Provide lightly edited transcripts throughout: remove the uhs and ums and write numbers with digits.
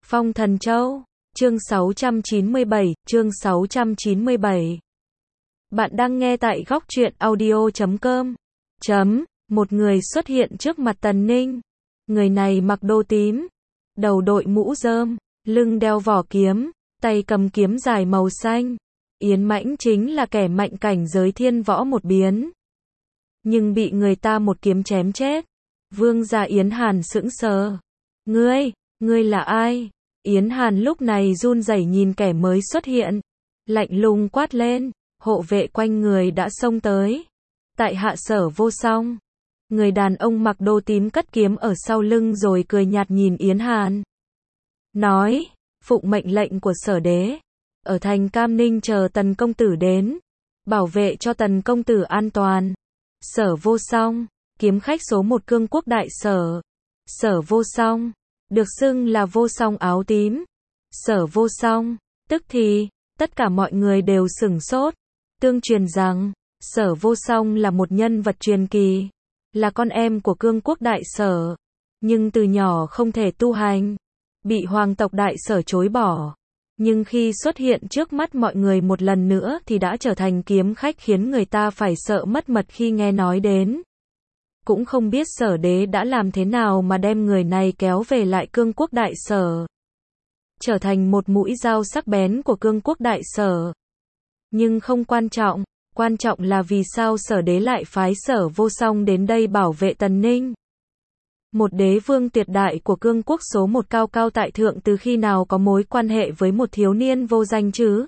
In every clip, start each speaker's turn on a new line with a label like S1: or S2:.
S1: Phong Thần Châu, chương 697, chương 697. Bạn đang nghe tại góc truyện audio.com. Một người xuất hiện trước mặt Tần Ninh. Người này mặc đồ tím, đầu đội mũ rơm, lưng đeo vỏ kiếm, tay cầm kiếm dài màu xanh. Yến Mãnh chính là kẻ mạnh cảnh giới thiên võ một biến, nhưng bị người ta một kiếm chém chết. Vương gia Yến Hàn sững sờ. Ngươi là ai? Yến Hàn lúc này run rẩy nhìn kẻ mới xuất hiện, lạnh lùng quát lên. Hộ vệ quanh người đã xông tới. Tại hạ Sở Vô Song. Người đàn ông mặc đồ tím cất kiếm ở sau lưng rồi cười nhạt nhìn Yến Hàn. Nói, phụng mệnh lệnh của Sở Đế, ở thành Cam Ninh chờ Tần công tử đến, bảo vệ cho Tần công tử an toàn. Sở Vô Song, kiếm khách số 1 Cương Quốc đại sở. Sở Vô Song, được xưng là Vô Song áo tím. Sở Vô Song, tức thì, tất cả mọi người đều sửng sốt. Tương truyền rằng, Sở Vô Song là một nhân vật truyền kỳ, là con em của Cương Quốc đại sở, nhưng từ nhỏ không thể tu hành, bị hoàng tộc đại sở chối bỏ. Nhưng khi xuất hiện trước mắt mọi người một lần nữa thì đã trở thành kiếm khách khiến người ta phải sợ mất mật khi nghe nói đến. Cũng không biết Sở Đế đã làm thế nào mà đem người này kéo về lại Cương Quốc đại sở, trở thành một mũi dao sắc bén của Cương Quốc đại sở. Nhưng không quan trọng, quan trọng là vì sao Sở Đế lại phái Sở Vô Song đến đây bảo vệ Tần Ninh. Một đế vương tuyệt đại của Cương Quốc số 1 cao cao tại thượng từ khi nào có mối quan hệ với một thiếu niên vô danh chứ?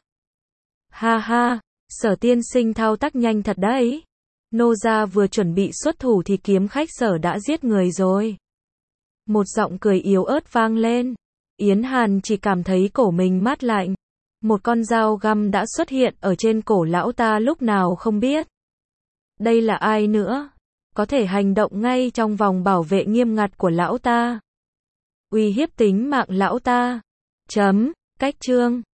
S1: Ha ha, Sở tiên sinh thao tác nhanh thật đấy. Nô gia vừa chuẩn bị xuất thủ thì kiếm khách Sở đã giết người rồi. Một giọng cười yếu ớt vang lên. Yến Hàn chỉ cảm thấy cổ mình mát lạnh. Một con dao găm đã xuất hiện ở trên cổ lão ta lúc nào không biết. Đây là ai nữa? Có thể hành động ngay trong vòng bảo vệ nghiêm ngặt của lão ta, uy hiếp tính mạng lão ta. Cách chương